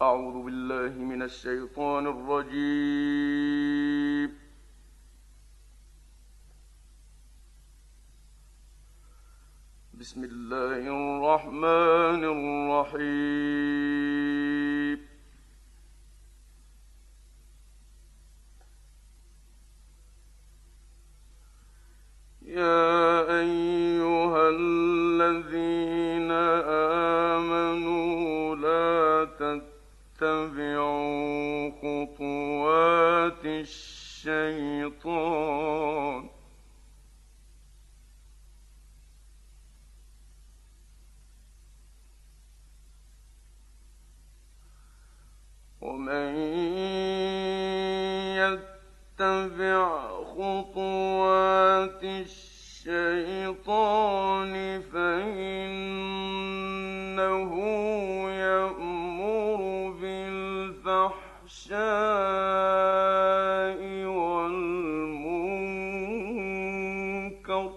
أعوذ بالله من الشيطان الرجيم. بسم الله الرحمن الرحيم. يا أيها الذين آمنوا لا تتبعوا خطوات الشيطان ومن يتبع خطوات الشيطان فإنه يأمر بالفحشاء والمنكر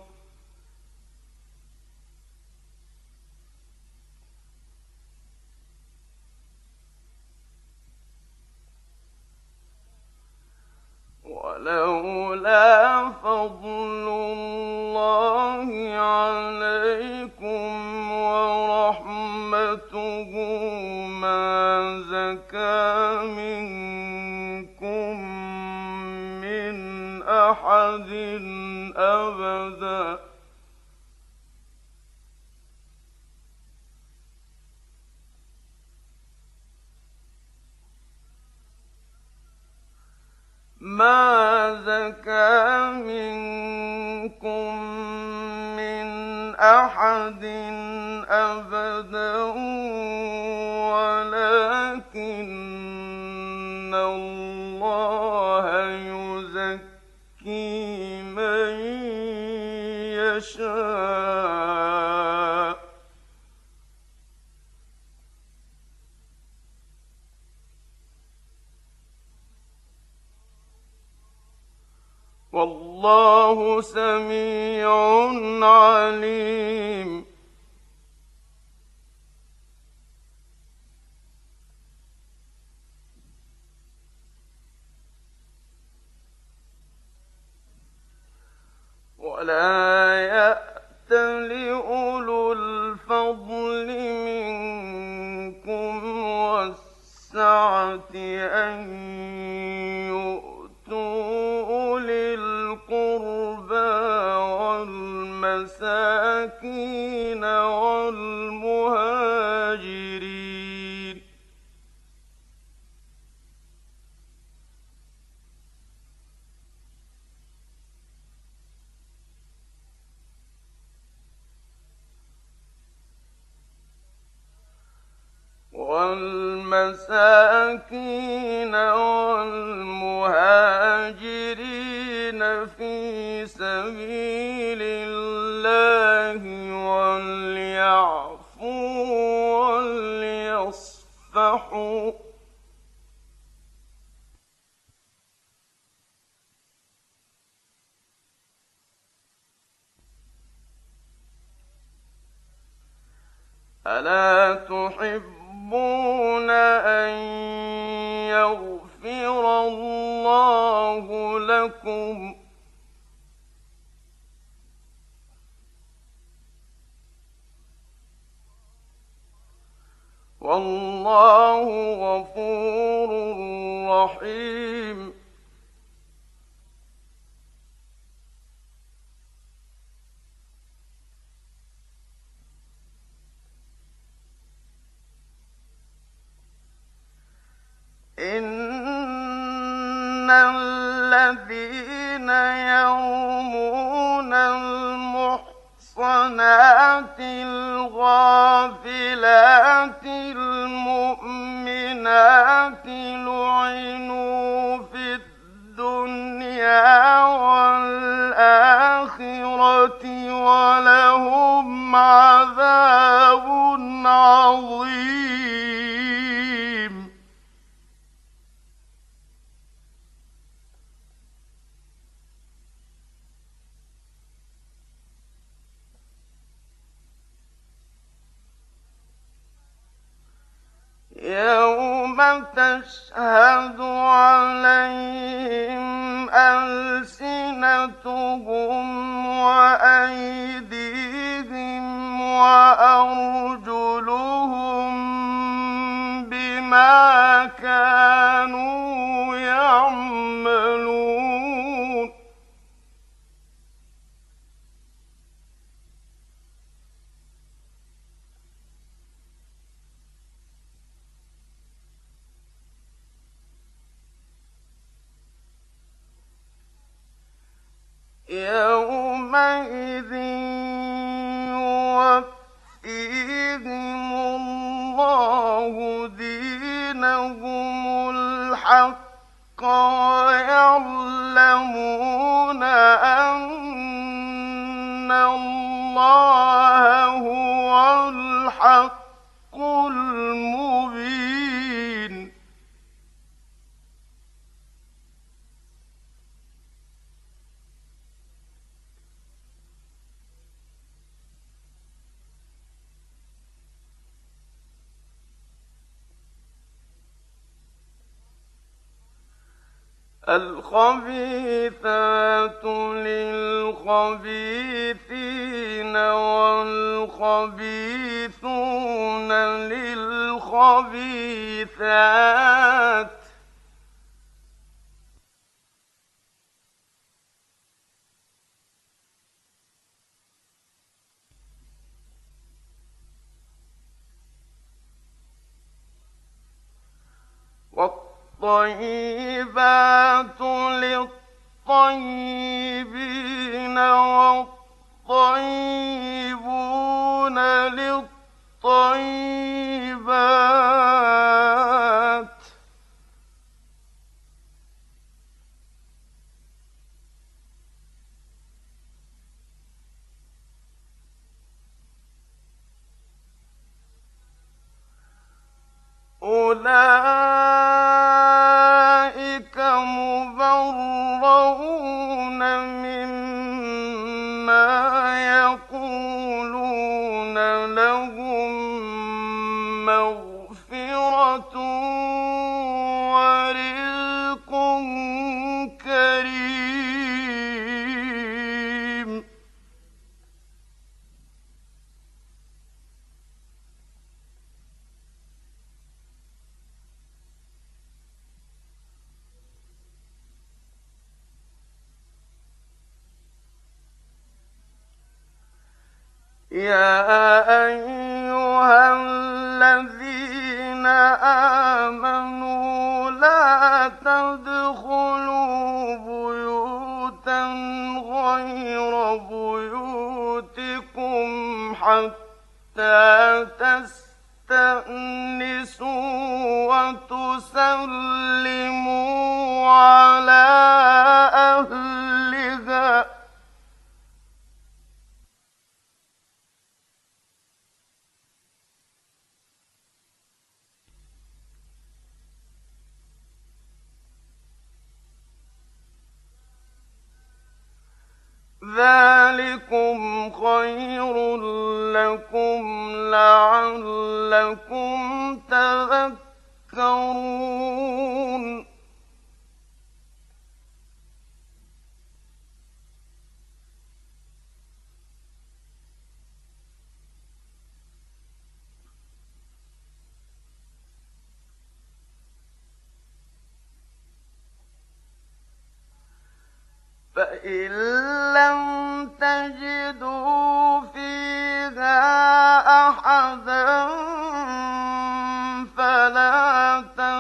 ولولا فضل الله عليكم ورحمته ما زكى منكم من أحد أبدا ما زكى منكم من أحد أبدا ولكن الله يزكي من يشاء والله سميع عليم. ولا يأتل أولو الفضل منكم والسعة أن والمساكين والمهاجرين في سبيل الله وليعفوا وليصفحوا ألا تحبون أن يغفر الله لكم والله غفور رحيم. إن الذين يرمون المحصنات الغافلات المؤمنات لعنوا في الدنيا والآخرة ولهم عذاب عظيم. يوم تشهد عليهم ألسنتهم وأيديهم وأرجلهم بما كانوا يعملون يومئذ يوفيهم الله دينهم الحق ويعلمون أن الله هو الحق المبين الخبيثات للخبيثين والخبيثون للخبيثات والطيبات للطيبين والطيبون للطيبات أولئك مبرؤون مما يقولون لهم مغفرة ورزق كريم يا أيها الذين آمنوا لا تدخلوا بيوتا غير بيوتكم حتى تستأنسوا وتسلموا على أهلها ذلكم خير لكم لعلكم تذكرون فإن لم تجدوا فيها أحدا فلا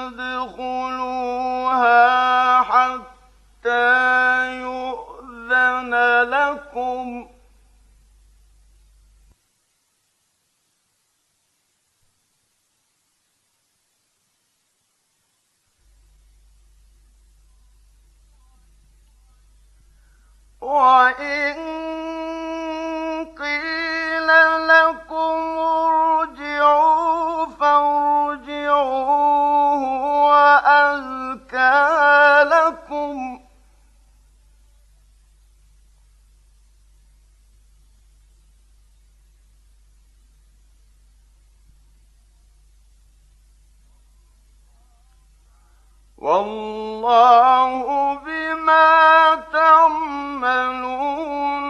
تدخلوها حتى يؤذن لكم وإن قيل لكم ارجعوا فارجعوا هو أزكى لكم والله بما تعملون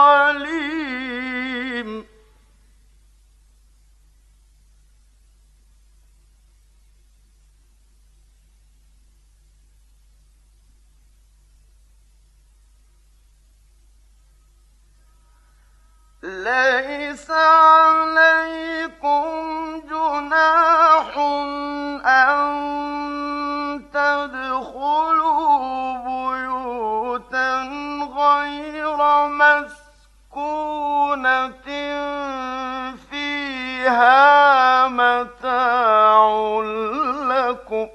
عليم. ليس عليكم جناح أن تدخلوا بيوتا غير مسكونة فيها متاع لكم.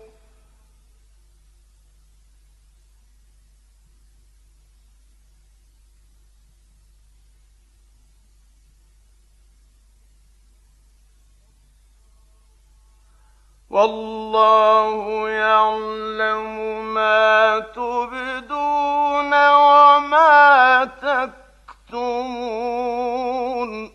والله يعلم ما تبدون وما تكتمون.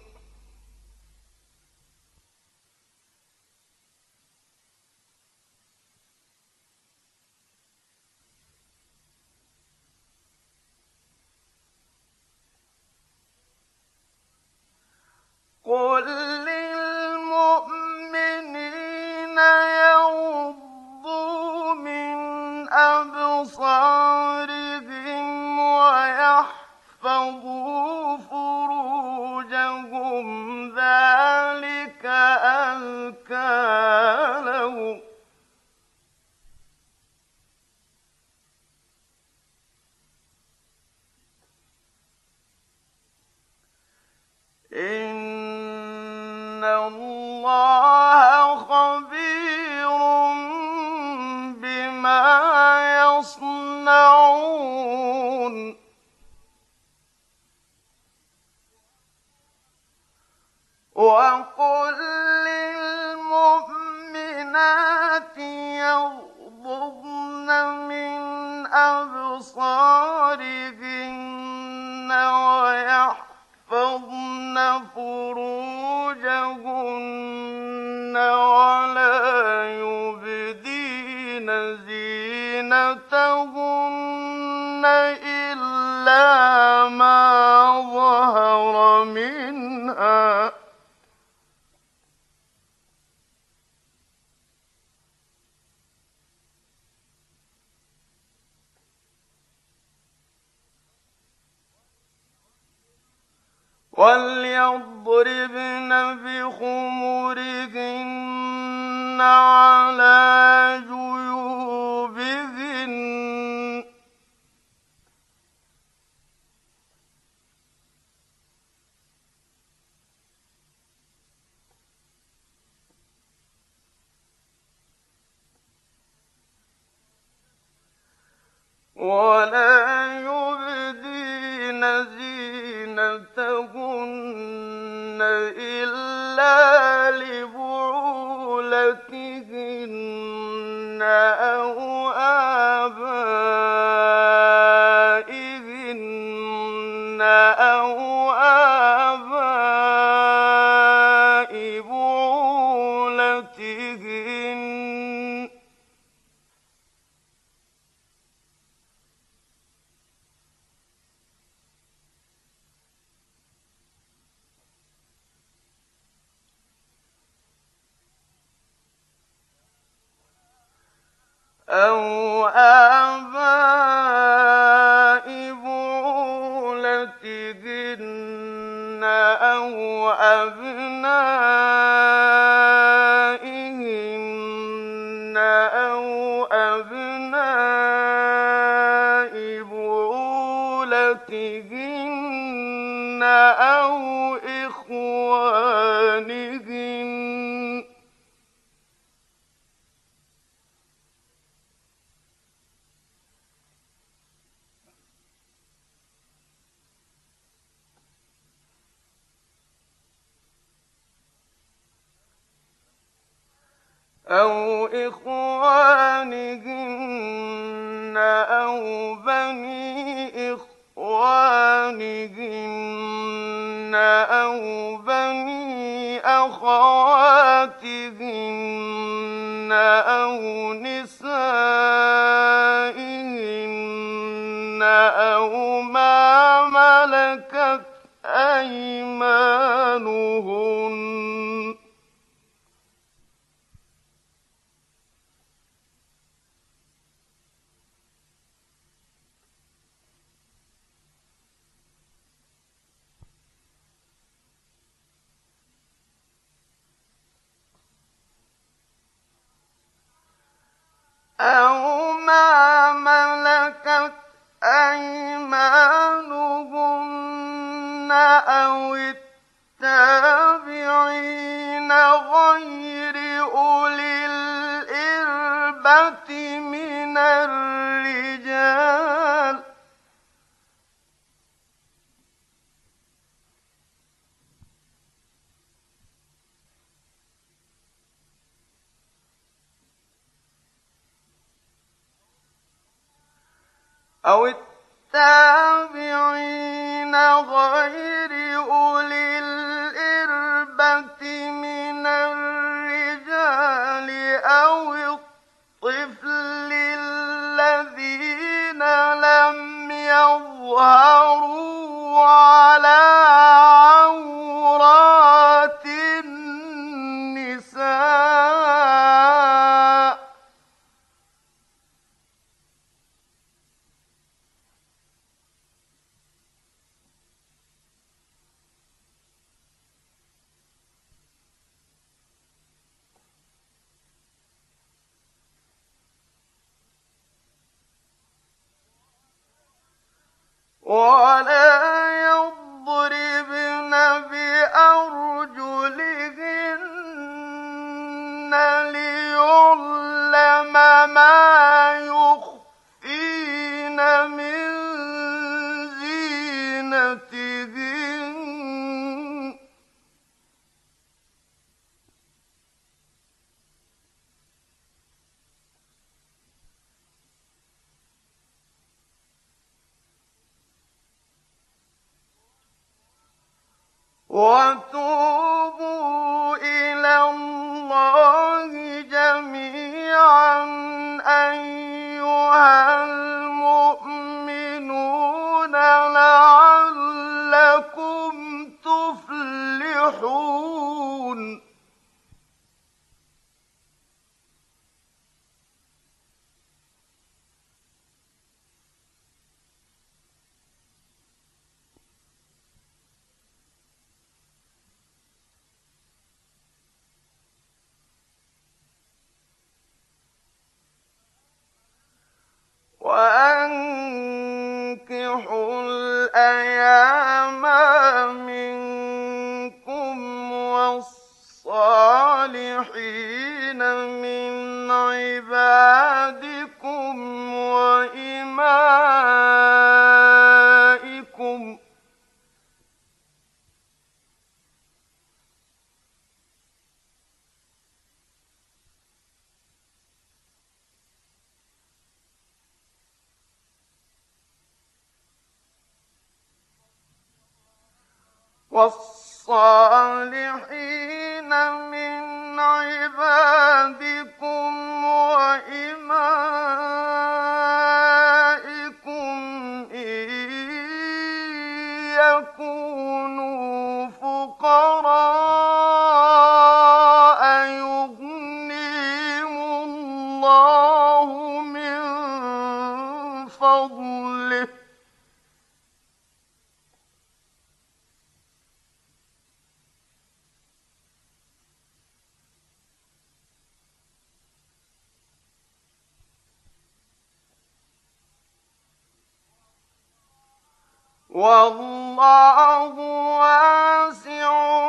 قل للمؤمنين يغضوا من أبصارهم ويحفظوا فروجهم ذلك أزكى لهم. إن الله خبير بما يصنعون. وقل للمؤمنات يغضضن من أبصارهن ويحفظن فروجهن ولا يبدين زينتهن إلا ما ظهر منها. وليضربن بخمرهن على جيوبهن. ولا يبدين زينتهن إلا لبعولتهن أو آبائهن أو آباء بعولتهن أو آباء بعولتهن أو أبنائهن أو أبناء بعولتهن أو إخوانهن أو إخوانهن أو بني إخوانهن أو بني أخواتهن أو نسائهن أو ما ملكت أيمانهن أو التابعين غير أولي الإربة من الرجال أو التابعين غير أولي الإربة من الرجال أو الطفل الذين لم يظهروا على عورات النساء ولا يضربن بأرجلهن ليعلم ما يخفين من زينتهن وتوبوا إلى الله جميعا أيها المؤمنون لعلكم تفلحون وأنكحوا الأيام منكم والصالحين من عبادكم وإمائكم والصالحين من عبادكم وإمائكم إن يكونوا فقراء يغنيهم الله من فضله والله واسع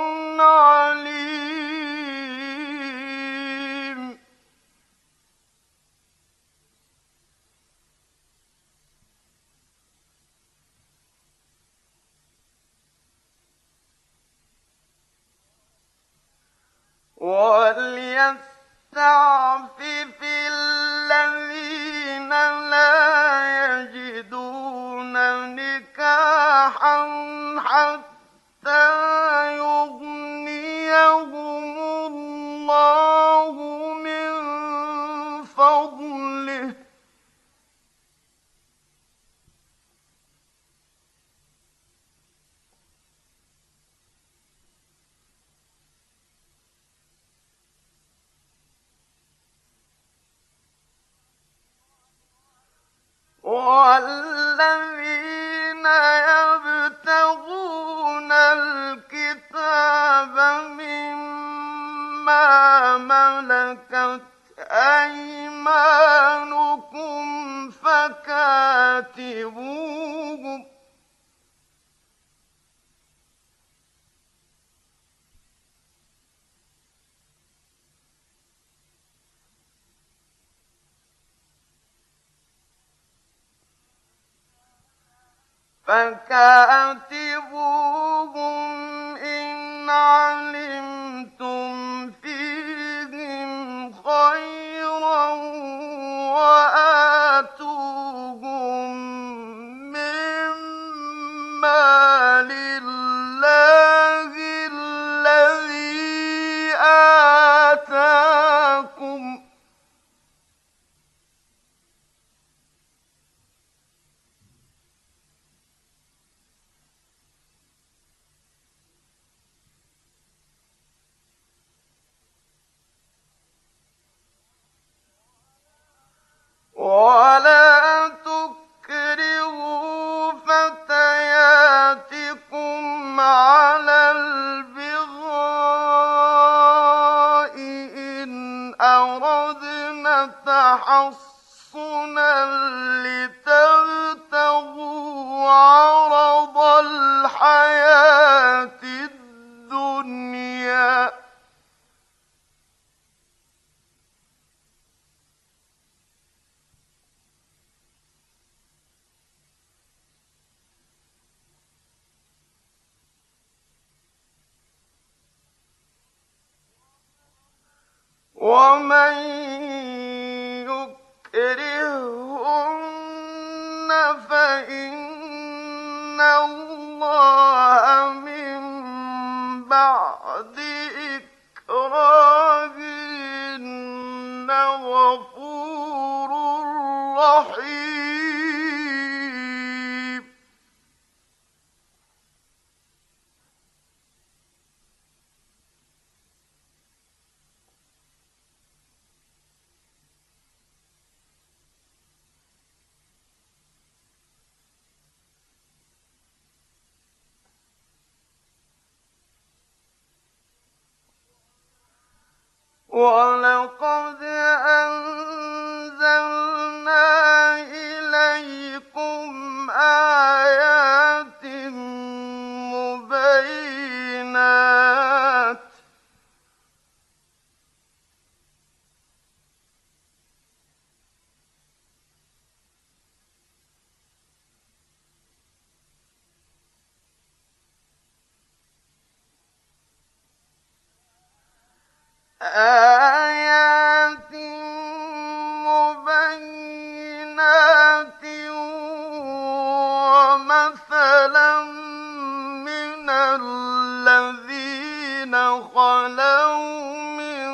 عليم وليستعفف الذين لا يجدون نكاحا حتى يغنيهم الله من فضله والذين يبتغون الكتاب مما ملكت أيمانكم فكاتبوهم إن علمتم فيهم خيرا وآتوهم مما لله الذي آتاكم ولا تكرهوا فتياتكم على البغاء إن أردنا تحصنا لتبتغوا عرض الحياة الدنيا ومن يكرهن فإن الله من بعد إكراههن غفور رحيم ولقد أنزلنا إليكم آيات مبينات ومثلا من الذين خلوا من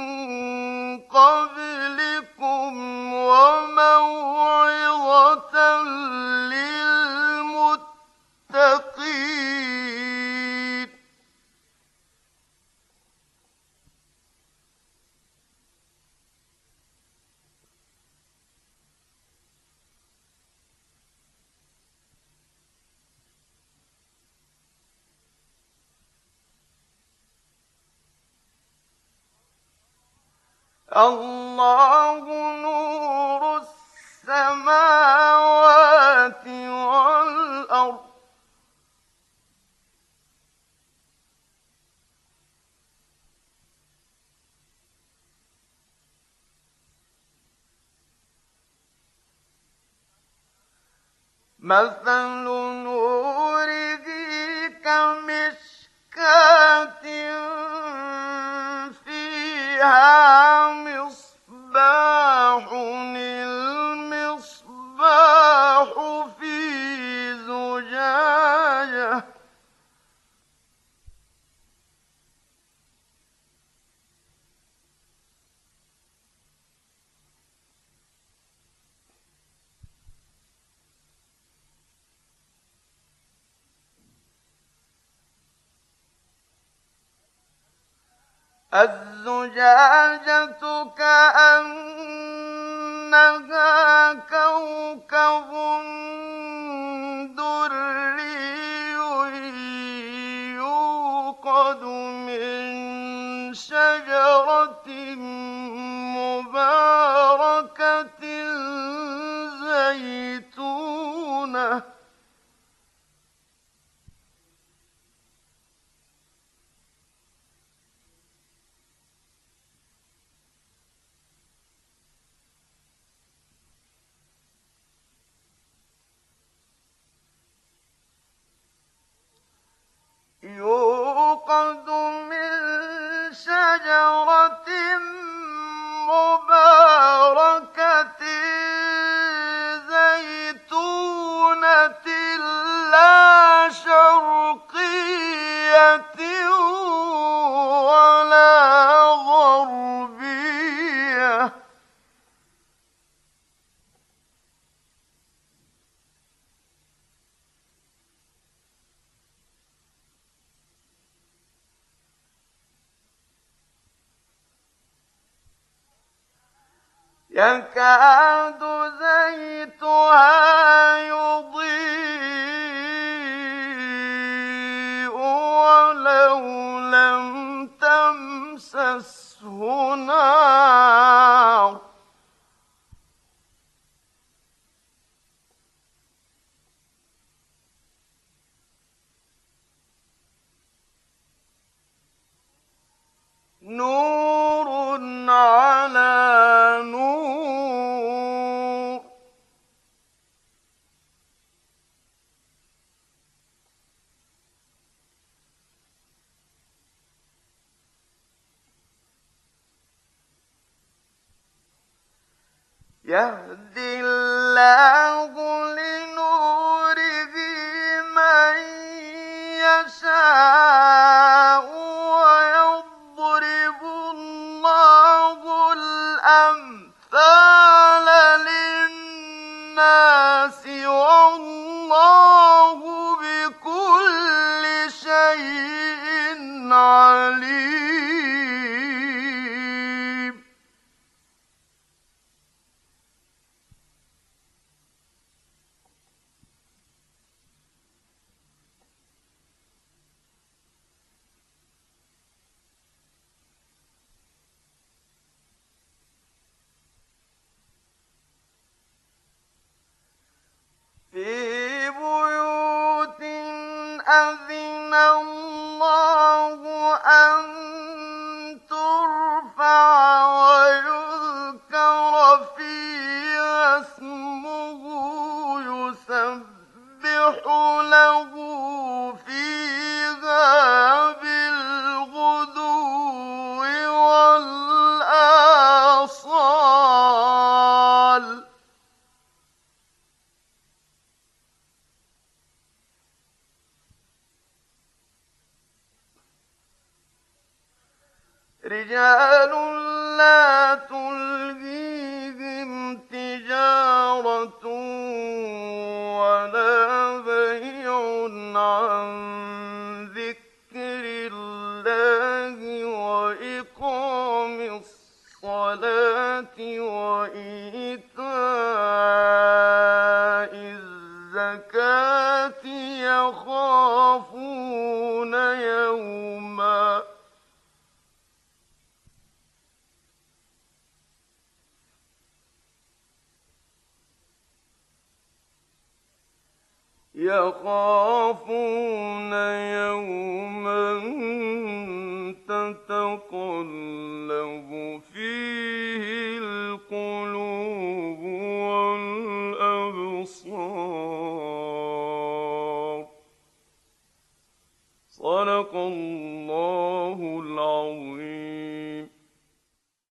قبلكم وموعظة للمتقين الله نور السماوات والأرض مثل نوره كمشكاة فيها مصباح المصباح في زجاجة الزجاجة كأنها كوكب دري يوقد من شجرة مباركة زيتونة يوقد من شجرة مباركة زيتونة لا شرقية ولا غربية يكاد زيتها يضيء ولو لم تمسسه نار نور على نور يهدي الله لنوره من يشاء ويضرب الله الأمثال للناس والله بكل شيء عليم في بيوت أذن الله أن ترفع ويذكر فيها اسمه يسبح له فيها بالغدو والآصال رجال لا تلهيهم تجارة ولا بيع عن ذكر الله وإقام الصلاة وإيتاء الزكاة يخافون يوما تتقلب فيه القلوب والأبصار صدق الله